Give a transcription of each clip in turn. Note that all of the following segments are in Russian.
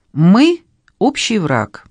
Мы — общий враг.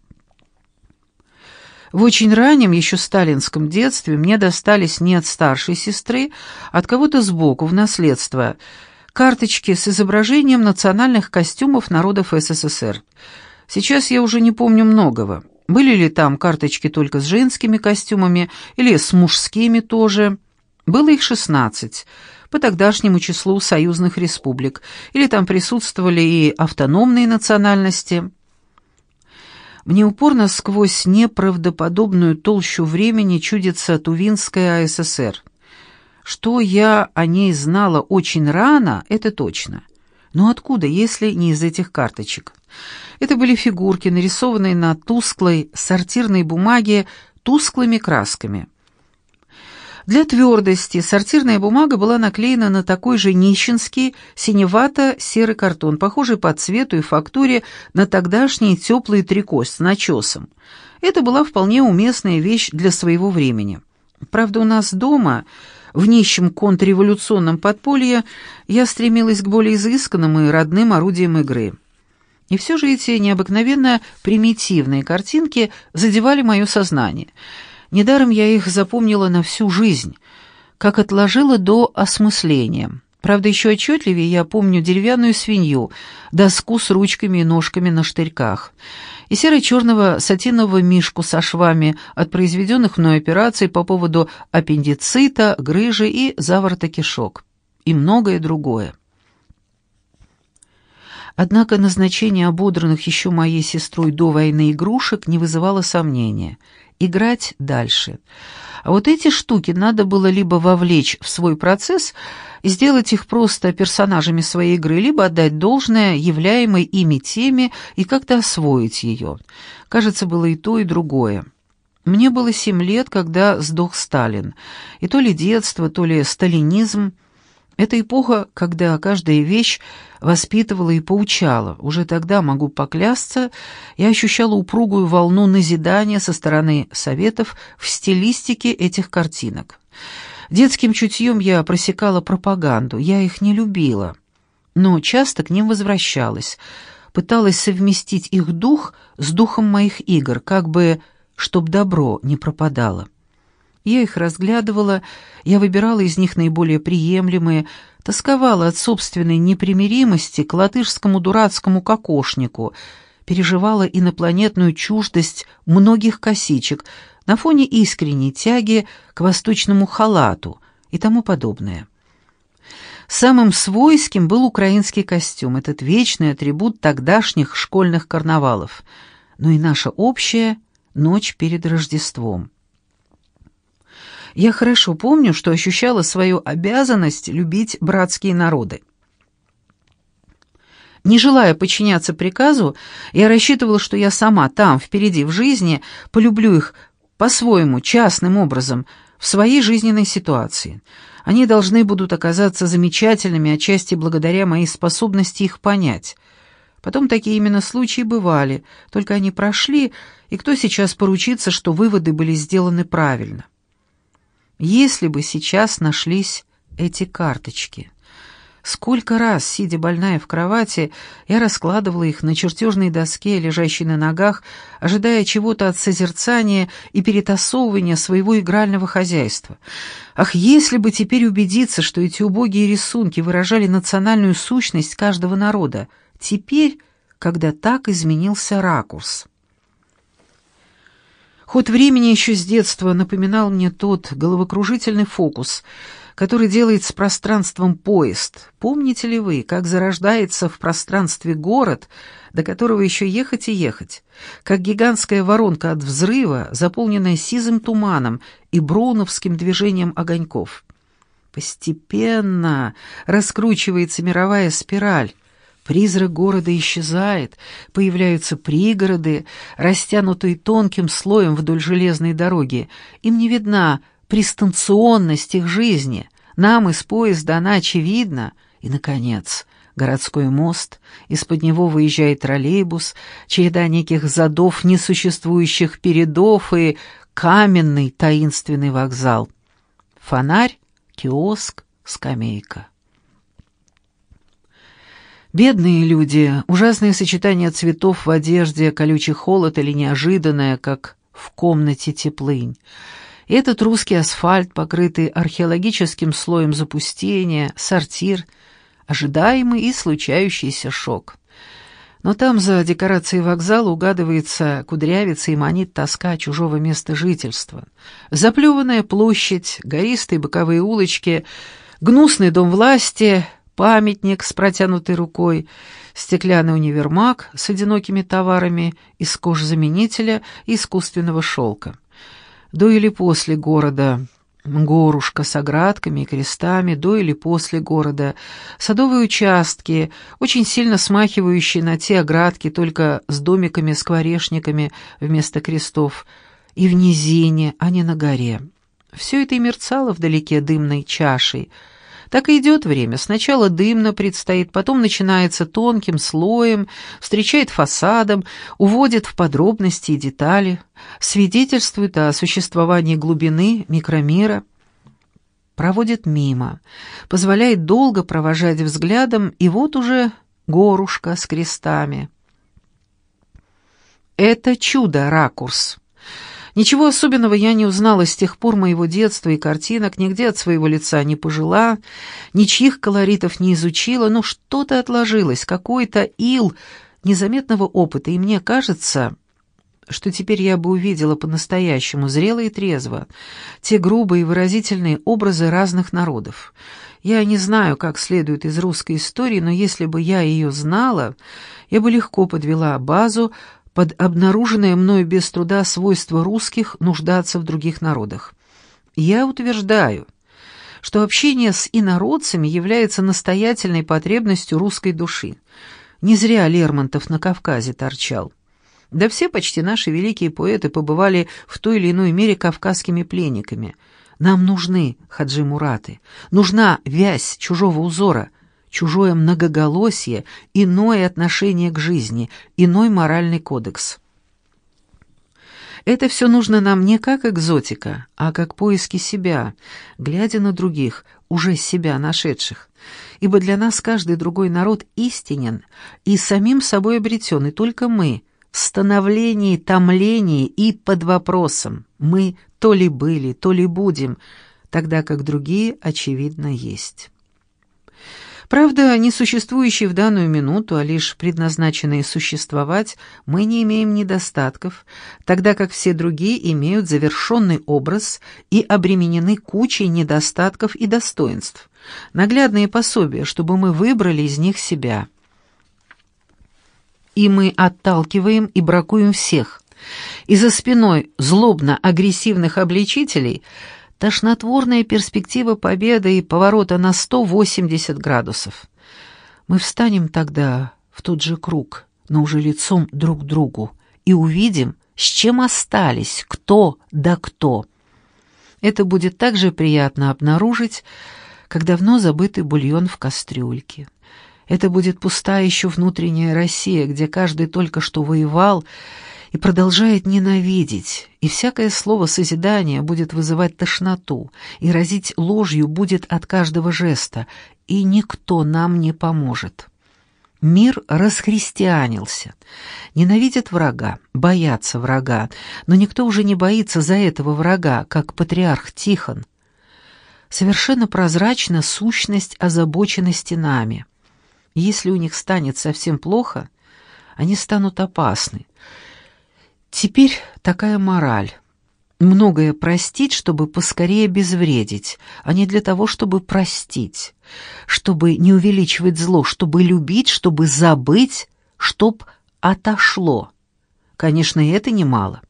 В очень раннем, еще сталинском детстве мне достались не от старшей сестры, а от кого-то сбоку, в наследство, карточки с изображением национальных костюмов народов СССР. Сейчас я уже не помню многого. Были ли там карточки только с женскими костюмами или с мужскими тоже? Было их 16, по тогдашнему числу союзных республик, или там присутствовали и автономные национальности. Мне упорно сквозь неправдоподобную толщу времени чудится Тувинская АССР. Что я о ней знала очень рано, это точно. Но откуда, если не из этих карточек? Это были фигурки, нарисованные на тусклой сортирной бумаге тусклыми красками. Для твердости сортирная бумага была наклеена на такой же нищенский синевато-серый картон, похожий по цвету и фактуре на тогдашний теплый трико с начесом. Это была вполне уместная вещь для своего времени. Правда, у нас дома, в нищем контрреволюционном подполье, я стремилась к более изысканным и родным орудиям игры. И все же эти необыкновенно примитивные картинки задевали мое сознание. Недаром я их запомнила на всю жизнь, как отложила до осмысления. Правда, еще отчетливее я помню деревянную свинью, доску с ручками и ножками на штырьках, и серо-черного сатинового мишку со швами от произведенных мной операций по поводу аппендицита, грыжи и заворота кишок, и многое другое. Однако назначение ободранных еще моей сестрой до войны игрушек не вызывало сомнения. Играть дальше. А вот эти штуки надо было либо вовлечь в свой процесс и сделать их просто персонажами своей игры, либо отдать должное являемой ими теме и как-то освоить ее. Кажется, было и то, и другое. Мне было 7 лет, когда сдох Сталин. И то ли детство, то ли сталинизм. Это эпоха, когда каждая вещь воспитывала и поучала. Уже тогда, могу поклясться, я ощущала упругую волну назидания со стороны советов в стилистике этих картинок. Детским чутьем я просекала пропаганду, я их не любила, но часто к ним возвращалась, пыталась совместить их дух с духом моих игр, как бы, чтоб добро не пропадало. Я их разглядывала, я выбирала из них наиболее приемлемые, тосковала от собственной непримиримости к латышскому дурацкому кокошнику, переживала инопланетную чуждость многих косичек на фоне искренней тяги к восточному халату и тому подобное. Самым свойским был украинский костюм, этот вечный атрибут тогдашних школьных карнавалов, но и наша общая ночь перед Рождеством. Я хорошо помню, что ощущала свою обязанность любить братские народы. Не желая подчиняться приказу, я рассчитывала, что я сама там, впереди в жизни, полюблю их по-своему, частным образом, в своей жизненной ситуации. Они должны будут оказаться замечательными отчасти благодаря моей способности их понять. Потом такие именно случаи бывали, только они прошли, и кто сейчас поручится, что выводы были сделаны правильно? Если бы сейчас нашлись эти карточки. Сколько раз, сидя больная в кровати, я раскладывала их на чертежной доске, лежащей на ногах, ожидая чего-то от созерцания и перетасовывания своего игрального хозяйства. Ах, если бы теперь убедиться, что эти убогие рисунки выражали национальную сущность каждого народа, теперь, когда так изменился ракурс. Ход времени еще с детства напоминал мне тот головокружительный фокус, который делает с пространством поезд. Помните ли вы, как зарождается в пространстве город, до которого еще ехать и ехать? Как гигантская воронка от взрыва, заполненная сизым туманом и броуновским движением огоньков. Постепенно раскручивается мировая спираль. Призрак города исчезает, появляются пригороды, растянутые тонким слоем вдоль железной дороги. Им не видна пристанционность их жизни. Нам из поезда она очевидна. И, наконец, городской мост, из-под него выезжает троллейбус, череда неких задов, несуществующих передов и каменный таинственный вокзал. Фонарь, киоск, скамейка. Бедные люди, ужасное сочетание цветов в одежде, колючий холод или неожиданное, как в комнате теплынь. И этот русский асфальт, покрытый археологическим слоем запустения, сортир, ожидаемый и случающийся шок. Но там за декорацией вокзала угадывается кудрявица и манит тоска чужого места жительства. Заплеванная площадь, гористые боковые улочки, гнусный дом власти, памятник с протянутой рукой, стеклянный универмаг с одинокими товарами из кожзаменителя и искусственного шелка. До или после города горушка с оградками и крестами, до или после города, садовые участки, очень сильно смахивающие на те оградки, только с домиками-скворечниками вместо крестов, и в низине, а не на горе. Все это и мерцало вдалеке дымной чашей. Так и идет время. Сначала дымно предстоит, потом начинается тонким слоем, встречает фасадом, уводит в подробности и детали, свидетельствует о существовании глубины микромира, проводит мимо, позволяет долго провожать взглядом, и вот уже горушка с крестами. Это чудо-ракурс. Ничего особенного я не узнала с тех пор моего детства и картинок, нигде от своего лица не пожила, ничьих колоритов не изучила, но что-то отложилось, какой-то ил незаметного опыта, и мне кажется, что теперь я бы увидела по-настоящему зрело и трезво те грубые и выразительные образы разных народов. Я не знаю, как следует из русской истории, но если бы я ее знала, я бы легко подвела базу под обнаруженное мною без труда свойство русских нуждаться в других народах. Я утверждаю, что общение с инородцами является настоятельной потребностью русской души. Не зря Лермонтов на Кавказе торчал. Да все почти наши великие поэты побывали в той или иной мере кавказскими пленниками. Нам нужны Хаджи Мураты, нужна вязь чужого узора, чужое многоголосие, иное отношение к жизни, иной моральный кодекс. Это все нужно нам не как экзотика, а как поиски себя, глядя на других, уже себя нашедших. Ибо для нас каждый другой народ истинен и самим собой обретен, и только мы в становлении, томлении и под вопросом. Мы то ли были, то ли будем, тогда как другие, очевидно, есть. Правда, не существующие в данную минуту, а лишь предназначенные существовать, мы не имеем недостатков, тогда как все другие имеют завершенный образ и обременены кучей недостатков и достоинств, наглядные пособия, чтобы мы выбрали из них себя. И мы отталкиваем и бракуем всех, и за спиной злобно-агрессивных обличителей – тошнотворная перспектива победы и поворота на 180 градусов. Мы встанем тогда в тот же круг, но уже лицом друг к другу, и увидим, с чем остались, кто да кто. Это будет так же приятно обнаружить, как давно забытый бульон в кастрюльке. Это будет пустая еще внутренняя Россия, где каждый только что воевал и продолжает ненавидеть, и всякое слово созидания будет вызывать тошноту, и разить ложью будет от каждого жеста, и никто нам не поможет. Мир расхристианился, ненавидит врага, боятся врага, но никто уже не боится за этого врага, как патриарх Тихон. Совершенно прозрачна сущность озабоченности нами. Если у них станет совсем плохо, они станут опасны. Теперь такая мораль. Многое простить, чтобы поскорее обезвредить, а не для того, чтобы простить, чтобы не увеличивать зло, чтобы любить, чтобы забыть, чтоб отошло. Конечно, и это немало.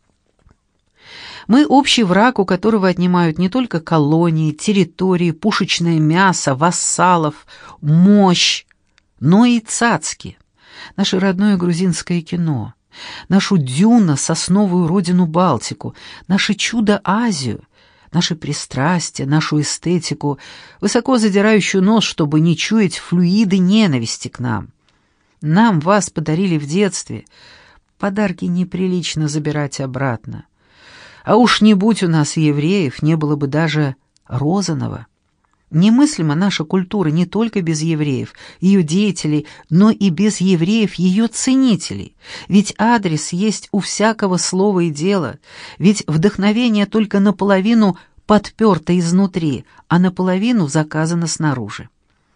Мы общий враг, у которого отнимают не только колонии, территории, пушечное мясо, вассалов, мощь, но и цацки, наше родное грузинское кино, нашу дюно-сосновую родину Балтику, наше чудо-Азию, наши пристрастия, нашу эстетику, высоко задирающую нос, чтобы не чуять флюиды ненависти к нам. Нам вас подарили в детстве, подарки неприлично забирать обратно. А уж не будь у нас евреев, не было бы даже Розанова. Немыслима наша культура не только без евреев, ее деятелей, но и без евреев, ее ценителей. Ведь адрес есть у всякого слова и дела, ведь вдохновение только наполовину подперто изнутри, а наполовину заказано снаружи.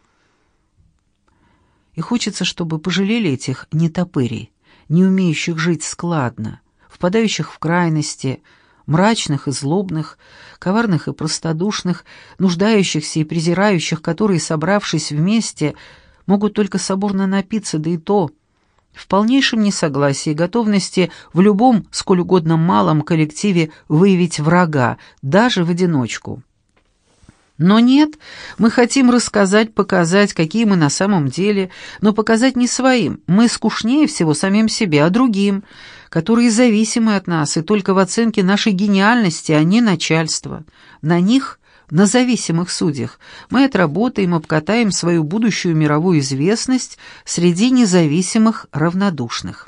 И хочется, чтобы пожалели этих нетопырей, не умеющих жить складно, впадающих в крайности, мрачных и злобных, коварных и простодушных, нуждающихся и презирающих, которые, собравшись вместе, могут только соборно напиться, да и то в полнейшем несогласии и готовности в любом, сколь угодно малом коллективе выявить врага, даже в одиночку. Но нет, мы хотим рассказать, показать, какие мы на самом деле, но показать не своим, мы скучнее всего самим себе, а другим, которые зависимы от нас, и только в оценке нашей гениальности, а не начальства. На них, на зависимых судьях, мы отработаем, обкатаем свою будущую мировую известность среди независимых равнодушных.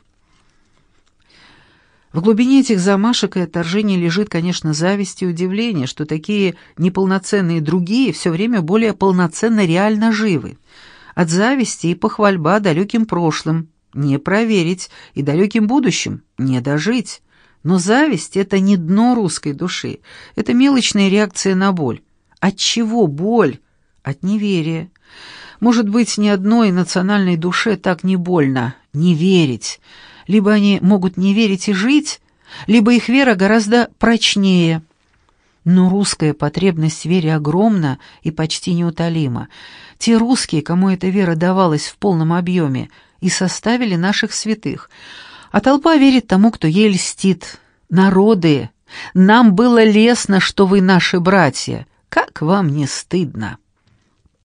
В глубине этих замашек и отторжений лежит, конечно, зависть и удивление, что такие неполноценные другие все время более полноценно реально живы. От зависти и похвальба далеким прошлым не проверить, и далеким будущим не дожить. Но зависть — это не дно русской души, это мелочная реакция на боль. От чего боль? От неверия. Может быть, ни одной национальной душе так не больно не верить. Либо они могут не верить и жить, либо их вера гораздо прочнее. Но русская потребность в вере огромна и почти неутолима. Те русские, кому эта вера давалась в полном объеме, и составили наших святых. А толпа верит тому, кто ей льстит. Народы, нам было лестно, что вы наши братья. Как вам не стыдно?